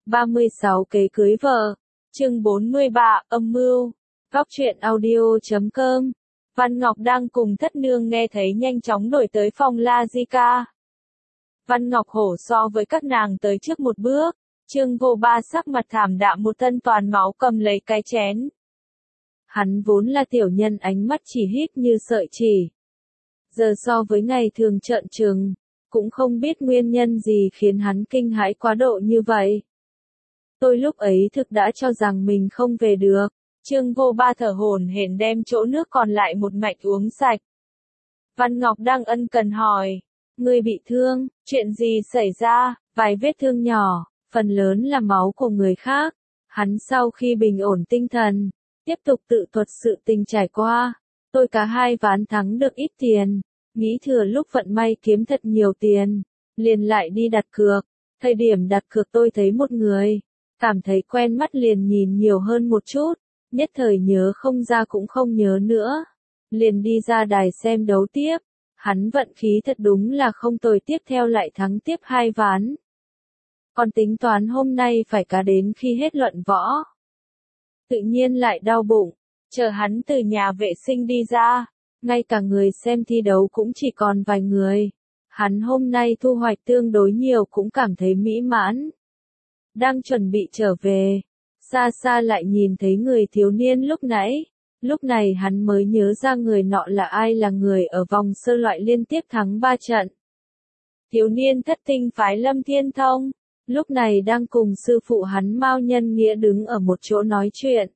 36 kế cưới vợ. Chương 43, âm mưu. Góc truyện audio.com. Văn Ngọc đang cùng thất nương nghe thấy nhanh chóng đổi tới phòng La Di-ca. Văn Ngọc hổ so với các nàng tới trước một bước. Trương Vô Ba sắc mặt thảm đạm một thân toàn máu cầm lấy cái chén. Hắn vốn là tiểu nhân ánh mắt chỉ híp như sợi chỉ. Giờ so với ngày thường trợn trừng, cũng không biết nguyên nhân gì khiến hắn kinh hãi quá độ như vậy. Tôi lúc ấy thực đã cho rằng mình không về được. Trương Vô Ba thở hổn hển đem chỗ nước còn lại một mạch uống sạch. Văn Ngọc đang ân cần hỏi, ngươi bị thương, chuyện gì xảy ra? Vài vết thương nhỏ, phần lớn là máu của người khác. Hắn sau khi bình ổn tinh thần, tiếp tục tự thuật sự tình trải qua. Tôi cả hai ván thắng được ít tiền, nghĩ thừa lúc vận may kiếm thật nhiều tiền, liền lại đi đặt cược. Thời điểm đặt cược tôi thấy một người, cảm thấy quen mắt liền nhìn nhiều hơn một chút, nhất thời nhớ không ra cũng không nhớ nữa. Liền đi ra đài xem đấu tiếp, hắn vận khí thật đúng là không tồi, tiếp theo lại thắng tiếp 2 ván. Còn tính toán hôm nay phải cá đến khi hết luận võ. Tự nhiên lại đau bụng, chờ hắn từ nhà vệ sinh đi ra, ngay cả người xem thi đấu cũng chỉ còn vài người. Hắn hôm nay thu hoạch tương đối nhiều cũng cảm thấy mỹ mãn. Đang chuẩn bị trở về, xa xa lại nhìn thấy người thiếu niên lúc nãy. Lúc này hắn mới nhớ ra người nọ là ai, là người ở vòng sơ loại liên tiếp thắng 3 trận. Thiếu niên thất tinh phái Lâm Thiên Thông, lúc này đang cùng sư phụ hắn Mao Nhân Nghĩa đứng ở một chỗ nói chuyện.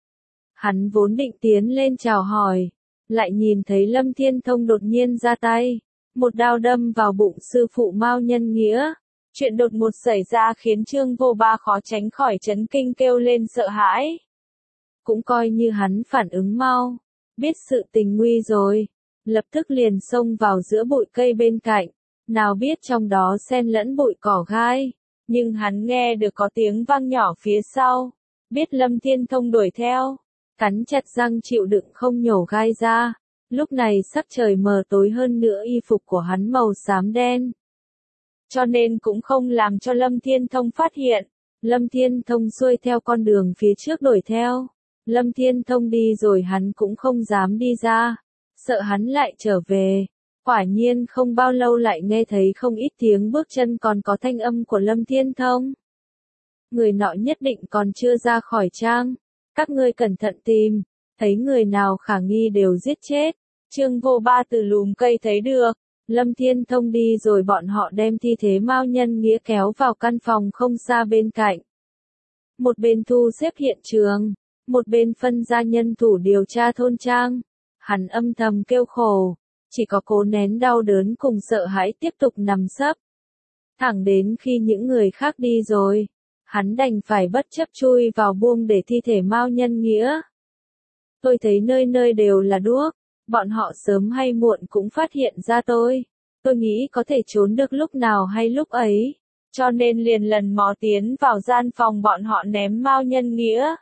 Hắn vốn định tiến lên chào hỏi, lại nhìn thấy Lâm Thiên Thông đột nhiên ra tay, một đao đâm vào bụng sư phụ Mao Nhân Nghĩa. Chuyện đột ngột xảy ra khiến Trương Vô Ba khó tránh khỏi chấn kinh kêu lên sợ hãi. Cũng coi như hắn phản ứng mau, biết sự tình nguy rồi, lập tức liền xông vào giữa bụi cây bên cạnh, nào biết trong đó xen lẫn bụi cỏ gai, nhưng hắn nghe được có tiếng vang nhỏ phía sau, biết Lâm Thiên Thông đuổi theo, cắn chặt răng chịu đựng không nhổ gai ra. Lúc này sắc trời mờ tối hơn nữa, y phục của hắn màu xám đen, cho nên cũng không làm cho Lâm Thiên Thông phát hiện. Lâm Thiên Thông xuôi theo con đường phía trước đuổi theo. Lâm Thiên Thông đi rồi hắn cũng không dám đi ra, sợ hắn lại trở về. Quả nhiên không bao lâu lại nghe thấy không ít tiếng bước chân, còn có thanh âm của Lâm Thiên Thông. Người nọ nhất định còn chưa ra khỏi trang, các ngươi cẩn thận tìm, thấy người nào khả nghi đều giết chết. Trương Vô Ba từ lùm cây thấy được, Lâm Thiên Thông đi rồi bọn họ đem thi thể Mao Nhân Nghĩa kéo vào căn phòng không xa bên cạnh. Một bên thu xếp hiện trường, một bên phân ra nhân thủ điều tra thôn trang. Hắn âm thầm kêu khổ, chỉ có cố nén đau đớn cùng sợ hãi tiếp tục nằm sấp. Thẳng đến khi những người khác đi rồi, hắn đành phải bất chấp chui vào buông để thi thể Mao Nhân Nghĩa. Tôi thấy nơi nơi đều là đuốc, bọn họ sớm hay muộn cũng phát hiện ra tôi. Tôi nghĩ có thể trốn được lúc nào hay lúc ấy, cho nên liền lần mò tiến vào gian phòng bọn họ ném Mao Nhân Nghĩa.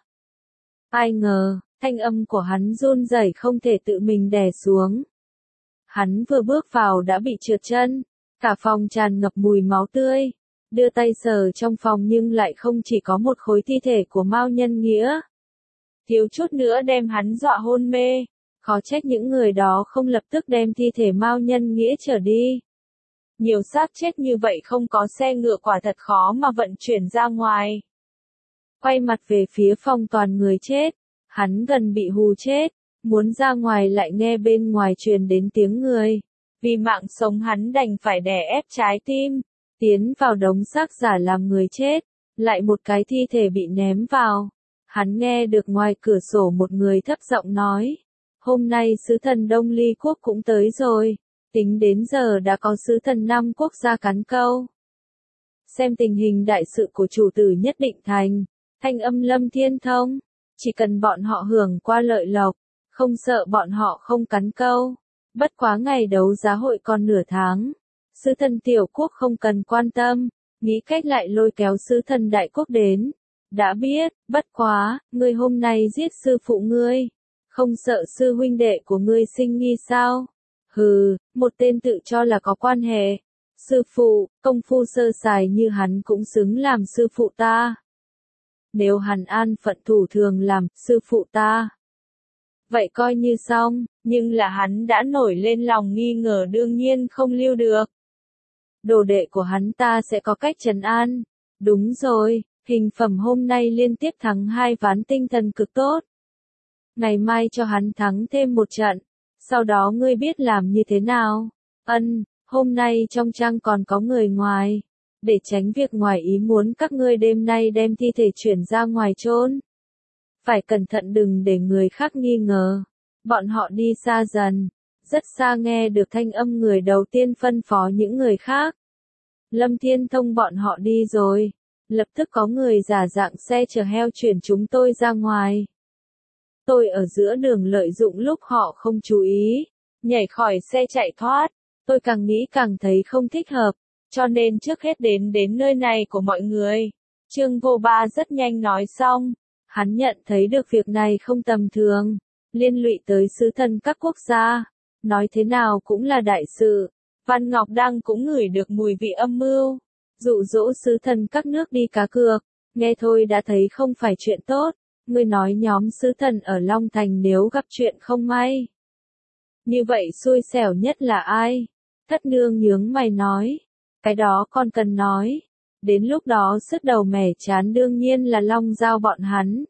Ai ngờ, thanh âm của hắn run rẩy không thể tự mình đè xuống. Hắn vừa bước vào đã bị trượt chân, cả phòng tràn ngập mùi máu tươi. Đưa tay sờ trong phòng nhưng lại không chỉ có một khối thi thể của Mao Nhân Nghĩa. Thiếu chút nữa đem hắn dọa hôn mê, khó trách những người đó không lập tức đem thi thể Mao Nhân Nghĩa trở đi. Nhiều xác chết như vậy không có xe ngựa quả thật khó mà vận chuyển ra ngoài. Quay mặt về phía phòng toàn người chết, hắn gần bị hù chết, muốn ra ngoài lại nghe bên ngoài truyền đến tiếng người. Vì mạng sống hắn đành phải đè ép trái tim, tiến vào đống xác giả làm người chết, lại một cái thi thể bị ném vào. Hắn nghe được ngoài cửa sổ một người thấp giọng nói, hôm nay sứ thần Đông Ly Quốc cũng tới rồi, tính đến giờ đã có sứ thần 5 quốc gia cắn câu. Xem tình hình đại sự của chủ tử nhất định thành. Thanh âm Lâm Thiên Thông, chỉ cần bọn họ hưởng qua lợi lộc, không sợ bọn họ không cắn câu. Bất quá ngày đấu giá hội còn nửa tháng, sứ thần tiểu quốc không cần quan tâm, nghĩ cách lại lôi kéo sứ thần đại quốc đến. Đã biết, bất quá, ngươi hôm nay giết sư phụ ngươi, không sợ sư huynh đệ của ngươi sinh nghi sao? Hừ, một tên tự cho là có quan hệ. Sư phụ, công phu sơ sài như hắn cũng xứng làm sư phụ ta. nếu hắn an phận thủ thường làm sư phụ ta, vậy coi như xong, nhưng là hắn đã nổi lên lòng nghi ngờ đương nhiên không lưu được. Đồ đệ của hắn ta sẽ có cách trấn an. Đúng rồi, hình phẩm hôm nay liên tiếp thắng 2 ván tinh thần cực tốt. Ngày mai cho hắn thắng thêm một trận, sau đó ngươi biết làm như thế nào? Hôm nay trong trang còn có người ngoài. Để tránh việc ngoài ý muốn các ngươi đêm nay đem thi thể chuyển ra ngoài chôn. Phải cẩn thận đừng để người khác nghi ngờ. Bọn họ đi xa dần, rất xa nghe được thanh âm người đầu tiên phân phó những người khác. Lâm Thiên Thông bọn họ đi rồi, lập tức có người giả dạng xe chở heo chuyển chúng tôi ra ngoài. Tôi ở giữa đường lợi dụng lúc họ không chú ý, nhảy khỏi xe chạy thoát. Tôi càng nghĩ càng thấy không thích hợp, cho nên trước hết đến nơi này của mọi người. Trương Vô Ba rất nhanh nói xong, hắn nhận thấy được việc này không tầm thường, liên lụy tới sứ thần các quốc gia, nói thế nào cũng là đại sự. Văn Ngọc Đăng cũng ngửi được mùi vị âm mưu, dụ dỗ sứ thần các nước đi cá cược, nghe thôi đã thấy không phải chuyện tốt. Ngươi nói nhóm sứ thần ở Long Thành nếu gặp chuyện không may, như vậy xui xẻo nhất là ai? Thất nương nhướng mày nói, cái đó con cần nói, đến lúc đó sứt đầu mẻ chán đương nhiên là Long Giao bọn hắn.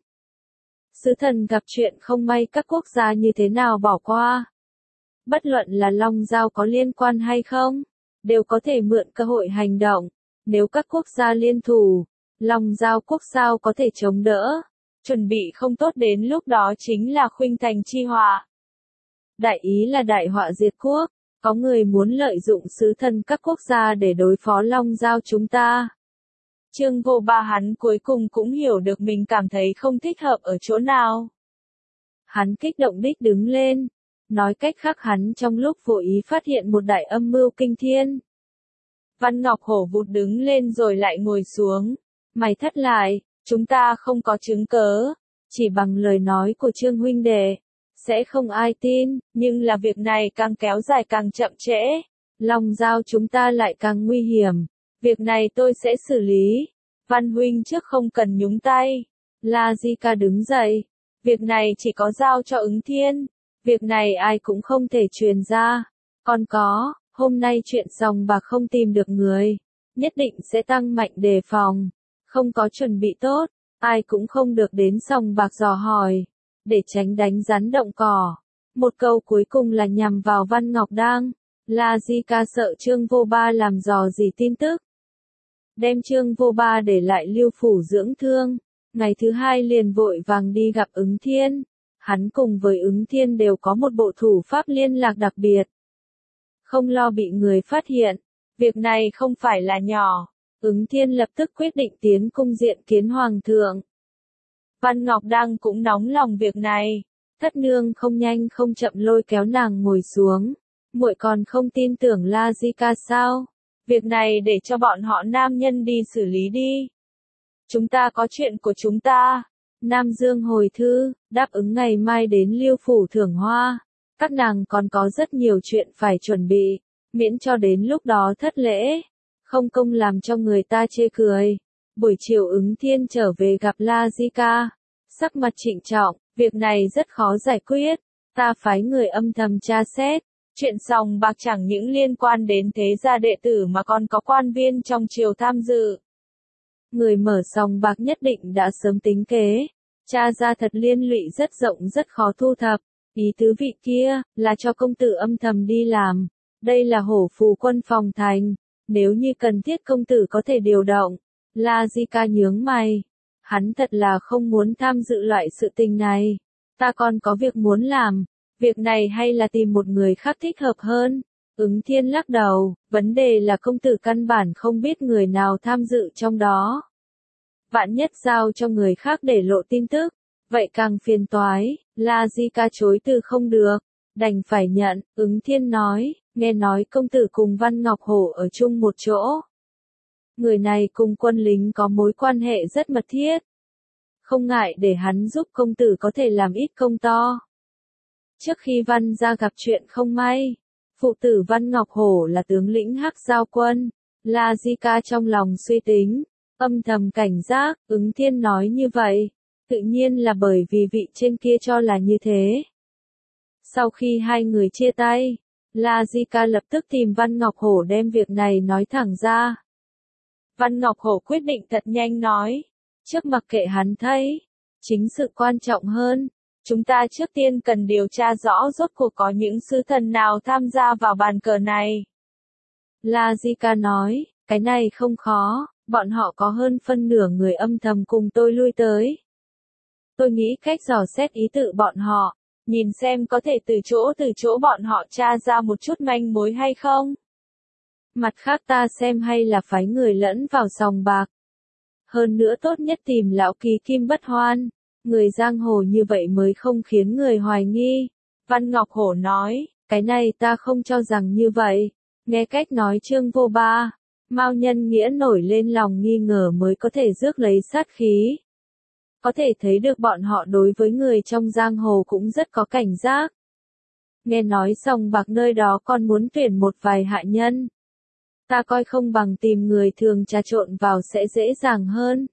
Sứ thần gặp chuyện không may các quốc gia như thế nào bỏ qua? Bất luận là Long Giao có liên quan hay không, đều có thể mượn cơ hội hành động. Nếu các quốc gia liên thủ, Long Giao quốc sao có thể chống đỡ? Chuẩn bị không tốt đến lúc đó chính là khuynh thành chi họa. Đại ý là đại họa diệt quốc, có người muốn lợi dụng sứ thần các quốc gia để đối phó Long Giao chúng ta. Trương Vô Ba hắn cuối cùng cũng hiểu được mình cảm thấy không thích hợp ở chỗ nào. Hắn kích động đích đứng lên, nói cách khác hắn trong lúc vô ý phát hiện một đại âm mưu kinh thiên. Văn Ngọc Hổ vụt đứng lên rồi lại ngồi xuống, mày thất lại, chúng ta không có chứng cớ, chỉ bằng lời nói của Trương huynh đệ, sẽ không ai tin, nhưng là việc này càng kéo dài càng chậm trễ, Long Giao chúng ta lại càng nguy hiểm, việc này tôi sẽ xử lý, Văn huynh trước không cần nhúng tay. La Di Ca đứng dậy, việc này chỉ có giao cho Ứng Thiên, việc này ai cũng không thể truyền ra, còn có, hôm nay chuyện sòng bạc không tìm được người, nhất định sẽ tăng mạnh đề phòng, không có chuẩn bị tốt, ai cũng không được đến sòng bạc dò hỏi, để tránh đánh rắn động cỏ. Một câu cuối cùng là nhằm vào Văn Ngọc Đang. La Di Ca sợ Trương Vô Ba làm dò gì tin tức, đem Trương Vô Ba để lại Lưu phủ dưỡng thương. Ngày thứ hai liền vội vàng đi gặp Ứng Thiên. Hắn cùng với Ứng Thiên đều có một bộ thủ pháp liên lạc đặc biệt, không lo bị người phát hiện. Việc này không phải là nhỏ. Ứng Thiên lập tức quyết định tiến cung diện kiến hoàng thượng. Văn Ngọc Đăng cũng nóng lòng việc này. Thất nương không nhanh không chậm lôi kéo nàng ngồi xuống. Muội còn không tin tưởng La Di Ca sao? Việc này để cho bọn họ nam nhân đi xử lý đi. Chúng ta có chuyện của chúng ta. Nam Dương hồi thư, đáp ứng ngày mai đến Liêu phủ thưởng hoa. Các nàng còn có rất nhiều chuyện phải chuẩn bị, miễn cho đến lúc đó thất lễ, không công làm cho người ta chê cười. Buổi chiều Ứng Thiên trở về gặp La Di Ca, sắc mặt trịnh trọng, việc này rất khó giải quyết, ta phái người âm thầm tra xét. Chuyện sòng bạc chẳng những liên quan đến thế gia đệ tử mà còn có quan viên trong triều tham dự. Người mở sòng bạc nhất định đã sớm tính kế, tra ra thật liên lụy rất rộng rất khó thu thập. Ý tứ vị kia, là cho công tử âm thầm đi làm. Đây là hổ phù quân phòng thành. Nếu như cần thiết công tử có thể điều động. La Di Ca nhướng mày. Hắn thật là không muốn tham dự loại sự tình này. Ta còn có việc muốn làm. Việc này hay là tìm một người khác thích hợp hơn. Ứng Thiên lắc đầu. Vấn đề là công tử căn bản không biết người nào tham dự trong đó. Vạn nhất giao cho người khác để lộ tin tức. Vậy càng phiền toái. La Di Ca chối từ không được, đành phải nhận. Ứng Thiên nói, nghe nói công tử cùng Văn Ngọc Hổ ở chung một chỗ. Người này cùng quân lính có mối quan hệ rất mật thiết. Không ngại để hắn giúp công tử có thể làm ít công to. Trước khi Văn gia gặp chuyện không may, phụ tử Văn Ngọc Hổ là tướng lĩnh Hắc Giao quân. La Di Ca trong lòng suy tính, âm thầm cảnh giác, Ứng Thiên nói như vậy. Tự nhiên là bởi vì vị trên kia cho là như thế. Sau khi hai người chia tay, La Di Ca lập tức tìm Văn Ngọc Hổ đem việc này nói thẳng ra. Văn Ngọc Hổ quyết định thật nhanh nói, trước mặc kệ hắn thấy, chính sự quan trọng hơn, chúng ta trước tiên cần điều tra rõ rốt cuộc có những sứ thần nào tham gia vào bàn cờ này. La Di Ca nói, cái này không khó, bọn họ có hơn phân nửa người âm thầm cùng tôi lui tới. Tôi nghĩ cách dò xét ý tự bọn họ, nhìn xem có thể từ chỗ bọn họ tra ra một chút manh mối hay không. Mặt khác ta xem hay là phái người lẫn vào sòng bạc. Hơn nữa tốt nhất tìm lão kỳ Kim Bất Hoan, người giang hồ như vậy mới không khiến người hoài nghi. Văn Ngọc Hổ nói, cái này ta không cho rằng như vậy. Nghe cách nói Trương Vô Ba, Mao Nhân Nghĩa nổi lên lòng nghi ngờ mới có thể rước lấy sát khí. Có thể thấy được bọn họ đối với người trong giang hồ cũng rất có cảnh giác. Nghe nói sòng bạc nơi đó còn muốn tuyển một vài hạ nhân. Ta coi không bằng tìm người thường trà trộn vào sẽ dễ dàng hơn.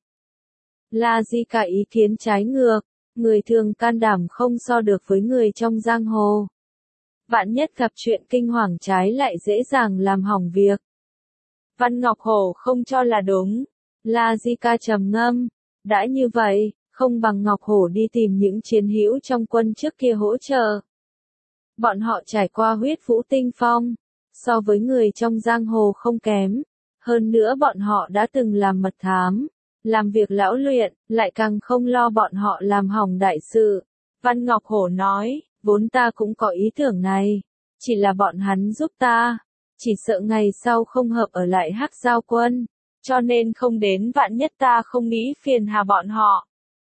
La Di Ca ý kiến trái ngược, người thường can đảm không so được với người trong giang hồ. Vạn nhất gặp chuyện kinh hoàng trái lại dễ dàng làm hỏng việc. Văn Ngọc Hổ không cho là đúng. La Di Ca trầm ngâm, đã như vậy, không bằng Ngọc Hổ đi tìm những chiến hữu trong quân trước kia hỗ trợ. Bọn họ trải qua huyết vũ tinh phong, so với người trong giang hồ không kém. Hơn nữa bọn họ đã từng làm mật thám, làm việc lão luyện, lại càng không lo bọn họ làm hỏng đại sự. Văn Ngọc Hổ nói, vốn ta cũng có ý tưởng này, chỉ là bọn hắn giúp ta, chỉ sợ ngày sau không hợp ở lại Hắc Giao quân, cho nên không đến, vạn nhất ta không nghĩ phiền hà bọn họ.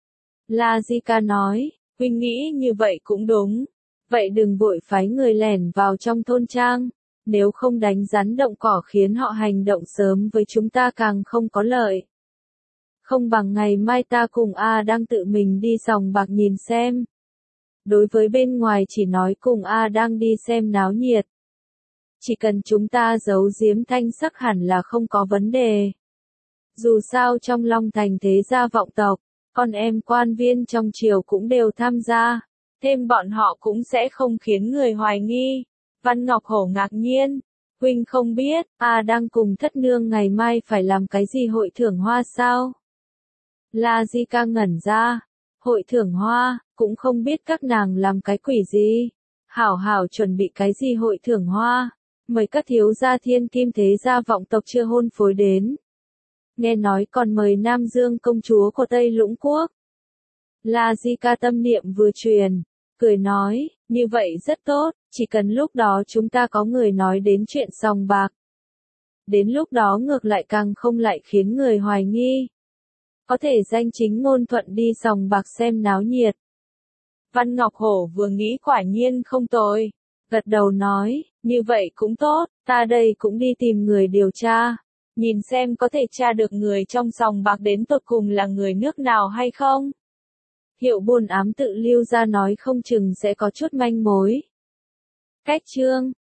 La Di Ca nói, huynh nghĩ như vậy cũng đúng, vậy đừng vội phái người lẻn vào trong thôn trang, nếu không đánh rắn động cỏ khiến họ hành động sớm với chúng ta càng không có lợi. Không bằng ngày mai ta cùng A đang tự mình đi sòng bạc nhìn xem. Đối với bên ngoài chỉ nói cùng A đang đi xem náo nhiệt. Chỉ cần chúng ta giấu giếm thanh sắc hẳn là không có vấn đề. Dù sao trong Long Thành thế gia vọng tộc, con em quan viên trong triều cũng đều tham gia, thêm bọn họ cũng sẽ không khiến người hoài nghi. Văn Ngọc Hổ ngạc nhiên, huynh không biết, A đang cùng thất nương ngày mai phải làm cái gì hội thưởng hoa sao? La Di Ca ngẩn ra, hội thưởng hoa, cũng không biết các nàng làm cái quỷ gì. Hảo hảo chuẩn bị cái gì hội thưởng hoa, mời các thiếu gia thiên kim thế gia vọng tộc chưa hôn phối đến. Nghe nói còn mời Nam Dương công chúa của Tây Lũng Quốc. La Di Ca tâm niệm vừa truyền, cười nói, như vậy rất tốt, chỉ cần lúc đó chúng ta có người nói đến chuyện sòng bạc. Đến lúc đó ngược lại càng không lại khiến người hoài nghi. Có thể danh chính ngôn thuận đi sòng bạc xem náo nhiệt. Văn Ngọc Hổ vừa nghĩ quả nhiên không tồi, gật đầu nói, như vậy cũng tốt, ta đây cũng đi tìm người điều tra, nhìn xem có thể tra được người trong sòng bạc đến tột cùng là người nước nào hay không. Hiệu Buôn Ám tự lưu ra nói không chừng sẽ có chút manh mối. Cách chương